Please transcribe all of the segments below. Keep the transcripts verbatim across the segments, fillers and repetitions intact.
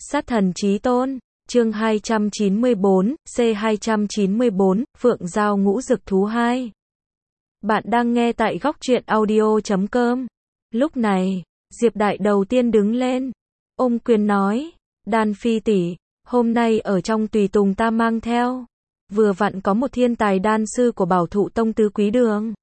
Sát thần chí tôn, chương hai trăm chín mươi bốn, C hai trăm chín mươi bốn, Phượng Giao Ngũ Dực Thú hai. Bạn đang nghe tại góc truyện audio chấm com. Lúc này, Diệp Đại đầu tiên đứng lên, ôm quyền nói, Đan Phi tỷ, hôm nay ở trong tùy tùng ta mang theo, vừa vặn có một thiên tài đan sư của Bảo Thụ Tông tứ quý đường.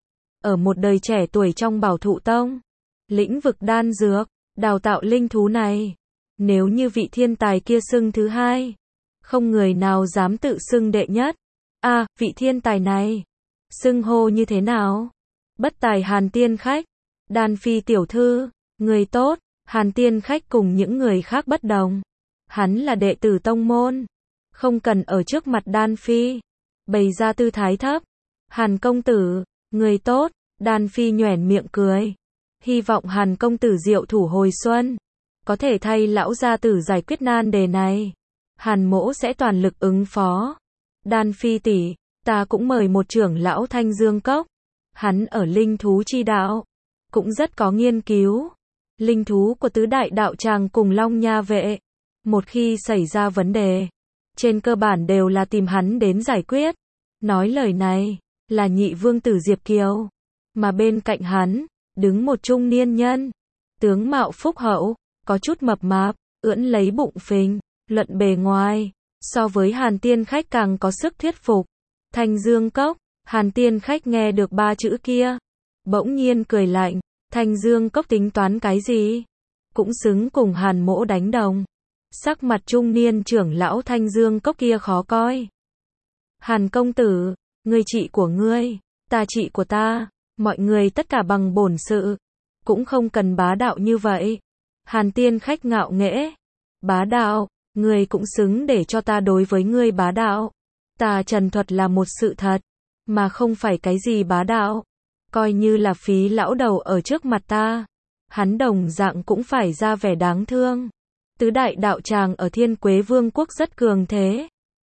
Ở một đời trẻ tuổi trong Bảo Thụ Tông, lĩnh vực đan dược, đào tạo linh thú này, nếu như vị thiên tài kia xưng thứ hai, không người nào dám tự xưng đệ nhất. A, à, vị thiên tài này, xưng hô như thế nào? Bất tài Hàn Tiên Khách, Đan Phi tiểu thư, người tốt. Hàn Tiên Khách cùng những người khác bất đồng. Hắn là đệ tử tông môn, không cần ở trước mặt Đan Phi bày ra tư thái thấp. Hàn công tử, người tốt. Đan Phi nhoẻn miệng cười, hy vọng Hàn công tử diệu thủ hồi xuân, có thể thay lão gia tử giải quyết nan đề này. Hàn mỗ sẽ toàn lực ứng phó. Đan Phi tỷ, ta cũng mời một trưởng lão Thanh Dương Cốc. Hắn ở linh thú chi đạo cũng rất có nghiên cứu. Linh thú của tứ đại đạo tràng cùng Long Nha vệ, một khi xảy ra vấn đề, trên cơ bản đều là tìm hắn đến giải quyết. Nói lời này là nhị vương tử Diệp Kiều, mà bên cạnh hắn đứng một trung niên nhân, tướng mạo phúc hậu, có chút mập mạp, ưỡn lấy bụng phình, luận bề ngoài, so với Hàn Tiên Khách càng có sức thuyết phục. Thanh Dương Cốc. Hàn Tiên Khách nghe được ba chữ kia, bỗng nhiên cười lạnh. Thanh Dương Cốc tính toán cái gì? Cũng xứng cùng Hàn mỗ đánh đồng. Sắc mặt trung niên trưởng lão Thanh Dương Cốc kia khó coi. Hàn công tử, ngươi trị của ngươi, ta trị của ta, mọi người tất cả bằng bổn sự, cũng không cần bá đạo như vậy. Hàn Tiên Khách ngạo nghễ. Bá đạo, ngươi cũng xứng để cho ta đối với ngươi bá đạo. Ta trần thuật là một sự thật, mà không phải cái gì bá đạo. Coi như là phí lão đầu ở trước mặt ta, hắn đồng dạng cũng phải ra vẻ đáng thương. Tứ đại đạo tràng ở Thiên Quế Vương quốc rất cường thế,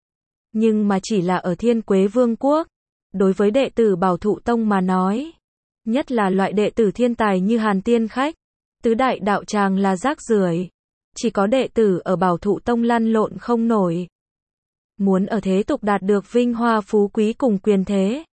nhưng mà chỉ là ở Thiên Quế Vương quốc. Đối với đệ tử Bảo Thụ Tông mà nói, nhất là loại đệ tử thiên tài như Hàn Tiên Khách, tứ đại đạo tràng là rác rưởi. Chỉ có đệ tử ở Bảo Thụ Tông lăn lộn không nổi. Muốn ở thế tục đạt được vinh hoa phú quý cùng quyền thế,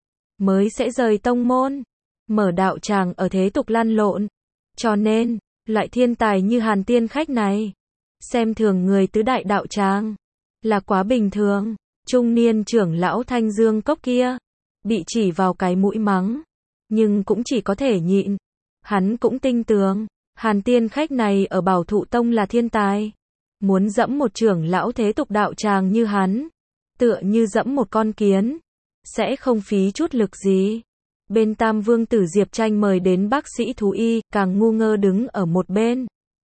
mới sẽ rời tông môn, mở đạo tràng ở thế tục lăn lộn. Cho nên, loại thiên tài như Hàn Tiên Khách này, xem thường người tứ đại đạo tràng, là quá bình thường. Trung niên trưởng lão Thanh Dương Cốc kia, bị chỉ vào cái mũi mắng, nhưng cũng chỉ có thể nhịn. Hắn cũng tin tưởng, Hàn Tiên Khách này ở Bảo Thụ Tông là thiên tài. Muốn dẫm một trưởng lão thế tục đạo tràng như hắn, tựa như dẫm một con kiến, sẽ không phí chút lực gì. Bên Tam Vương tử Diệp Tranh mời đến bác sĩ thú y, càng ngu ngơ đứng ở một bên.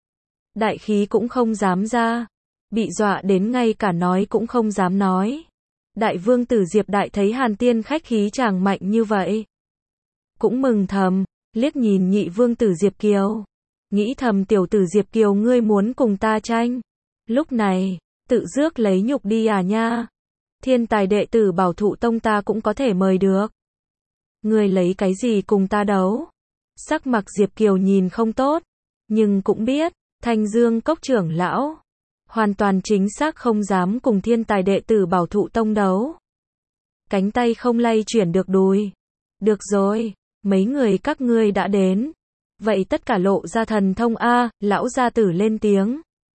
Đại khí cũng không dám ra, bị dọa đến ngay cả nói cũng không dám nói. Đại Vương tử Diệp Đại thấy Hàn Tiên Khách khí chàng mạnh như vậy, cũng mừng thầm, liếc nhìn nhị Vương tử Diệp Kiều, nghĩ thầm tiểu tử Diệp Kiều ngươi muốn cùng ta tranh, lúc này, tự rước lấy nhục đi à nha. Thiên tài đệ tử Bảo Thụ Tông ta cũng có thể mời được. Ngươi lấy cái gì cùng ta đấu? Sắc mặt Diệp Kiều nhìn không tốt, nhưng cũng biết, Thanh Dương Cốc trưởng lão, hoàn toàn chính xác không dám cùng thiên tài đệ tử Bảo Thụ Tông đấu. Cánh tay không lay chuyển được đùi. Được rồi, mấy người các ngươi đã đến. Vậy tất cả lộ ra thần thông A, lão gia tử lên tiếng.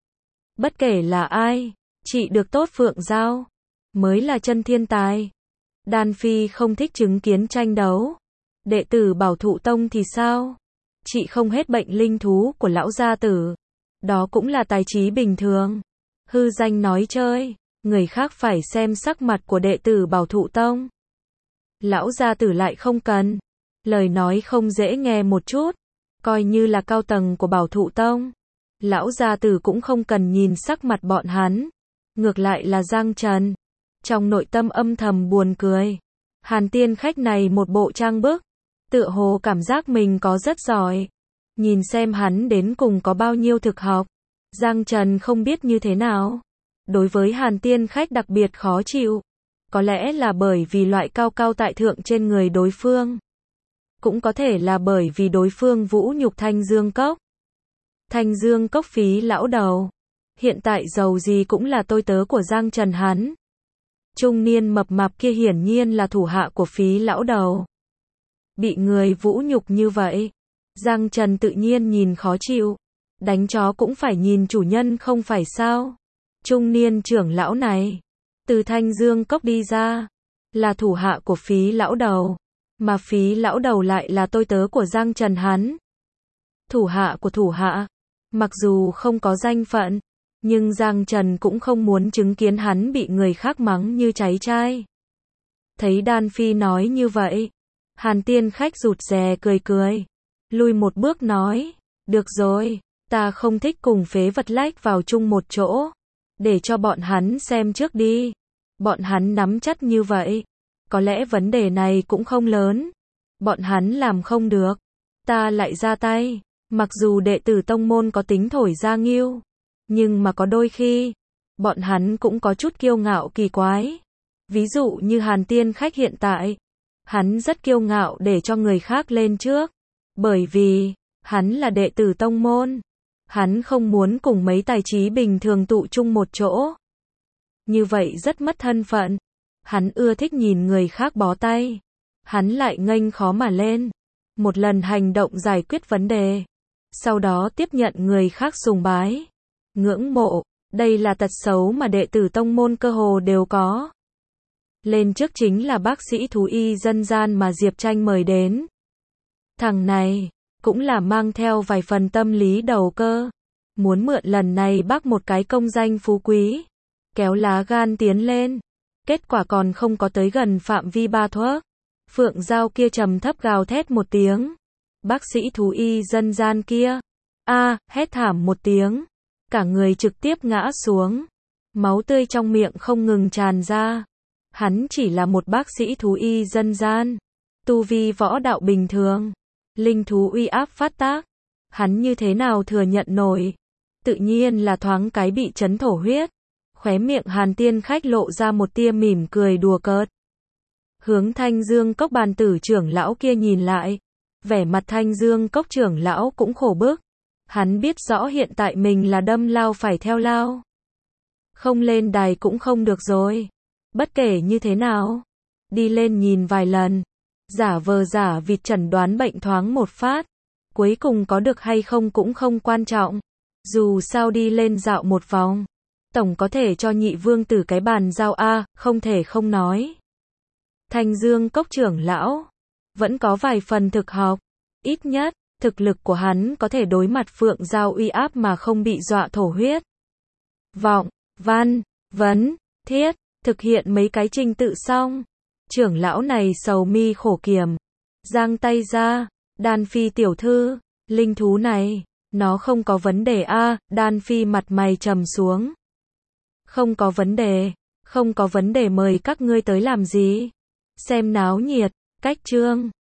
Bất kể là ai, chị được tốt Phượng Giao, mới là chân thiên tài. Đan Phi không thích chứng kiến tranh đấu. Đệ tử Bảo Thụ Tông thì sao? Chị không hết bệnh linh thú của lão gia tử. Đó cũng là tài trí bình thường. Hư danh nói chơi, người khác phải xem sắc mặt của đệ tử Bảo Thụ Tông. Lão gia tử lại không cần. Lời nói không dễ nghe một chút. Coi như là cao tầng của Bảo Thụ Tông, lão gia tử cũng không cần nhìn sắc mặt bọn hắn. Ngược lại là Giang Trần, trong nội tâm âm thầm buồn cười. Hàn Tiên Khách này một bộ trang bức, tựa hồ cảm giác mình có rất giỏi. Nhìn xem hắn đến cùng có bao nhiêu thực học. Giang Trần không biết như thế nào. Đối với Hàn Tiên Khách đặc biệt khó chịu. Có lẽ là bởi vì loại cao cao tại thượng trên người đối phương. Cũng có thể là bởi vì đối phương vũ nhục Thanh Dương Cốc. Thanh Dương Cốc phí lão đầu, hiện tại dầu gì cũng là tôi tớ của Giang Trần hắn. Trung niên mập mạp kia hiển nhiên là thủ hạ của Phí lão đầu. Bị người vũ nhục như vậy, Giang Trần tự nhiên nhìn khó chịu. Đánh chó cũng phải nhìn chủ nhân không phải sao? Trung niên trưởng lão này, từ Thanh Dương Cốc đi ra, là thủ hạ của Phí lão đầu, mà Phí lão đầu lại là tôi tớ của Giang Trần hắn. Thủ hạ của thủ hạ, mặc dù không có danh phận, nhưng Giang Trần cũng không muốn chứng kiến hắn bị người khác mắng như cháy chai. Thấy Đan Phi nói như vậy, Hàn Tiên Khách rụt rè cười cười, lùi một bước nói, được rồi, ta không thích cùng phế vật lách vào chung một chỗ, để cho bọn hắn xem trước đi. Bọn hắn nắm chắc như vậy, có lẽ vấn đề này cũng không lớn. Bọn hắn làm không được, ta lại ra tay. Mặc dù đệ tử tông môn có tính thổi ra nghiêu, nhưng mà có đôi khi, bọn hắn cũng có chút kiêu ngạo kỳ quái. Ví dụ như Hàn Tiên Khách hiện tại, hắn rất kiêu ngạo để cho người khác lên trước, bởi vì, hắn là đệ tử tông môn. Hắn không muốn cùng mấy tài trí bình thường tụ chung một chỗ. Như vậy rất mất thân phận. Hắn ưa thích nhìn người khác bó tay. Hắn lại nghênh khó mà lên. Một lần hành động giải quyết vấn đề. Sau đó tiếp nhận người khác sùng bái. Ngưỡng mộ. Đây là tật xấu mà đệ tử tông môn cơ hồ đều có. Lên trước chính là bác sĩ thú y dân gian mà Diệp Tranh mời đến. Thằng này cũng là mang theo vài phần tâm lý đầu cơ. Muốn mượn lần này bác một cái công danh phú quý. Kéo lá gan tiến lên. Kết quả còn không có tới gần phạm vi ba thước. Phượng Giao kia trầm thấp gào thét một tiếng. Bác sĩ thú y dân gian kia. A, hét thảm một tiếng. Cả người trực tiếp ngã xuống. Máu tươi trong miệng không ngừng tràn ra. Hắn chỉ là một bác sĩ thú y dân gian. Tu vi võ đạo bình thường. Linh thú uy áp phát tác. Hắn như thế nào thừa nhận nổi. Tự nhiên là thoáng cái bị chấn thổ huyết. Khóe miệng Hàn Tiên Khách lộ ra một tia mỉm cười đùa cợt. Hướng Thanh Dương Cốc bàn tử trưởng lão kia nhìn lại. Vẻ mặt Thanh Dương Cốc trưởng lão cũng khổ bức. Hắn biết rõ hiện tại mình là đâm lao phải theo lao. Không lên đài cũng không được rồi. Bất kể như thế nào. Đi lên nhìn vài lần. Giả vờ giả vịt chẩn đoán bệnh thoáng một phát. Cuối cùng có được hay không cũng không quan trọng. Dù sao đi lên dạo một vòng. Tổng có thể cho nhị vương tử cái bàn giao A, không thể không nói. Thanh Dương Cốc trưởng lão. Vẫn có vài phần thực học. Ít nhất, thực lực của hắn có thể đối mặt Phượng Giao uy áp mà không bị dọa thổ huyết. Vọng, văn, vấn, thiết, thực hiện mấy cái trình tự xong. Trưởng lão này sầu mi khổ kiểm. Giang tay ra, Đan Phi tiểu thư, linh thú này, nó không có vấn đề a. Đan Phi mặt mày trầm xuống. Không có vấn đề, không có vấn đề, mời các ngươi tới làm gì? Xem náo nhiệt, cách chương.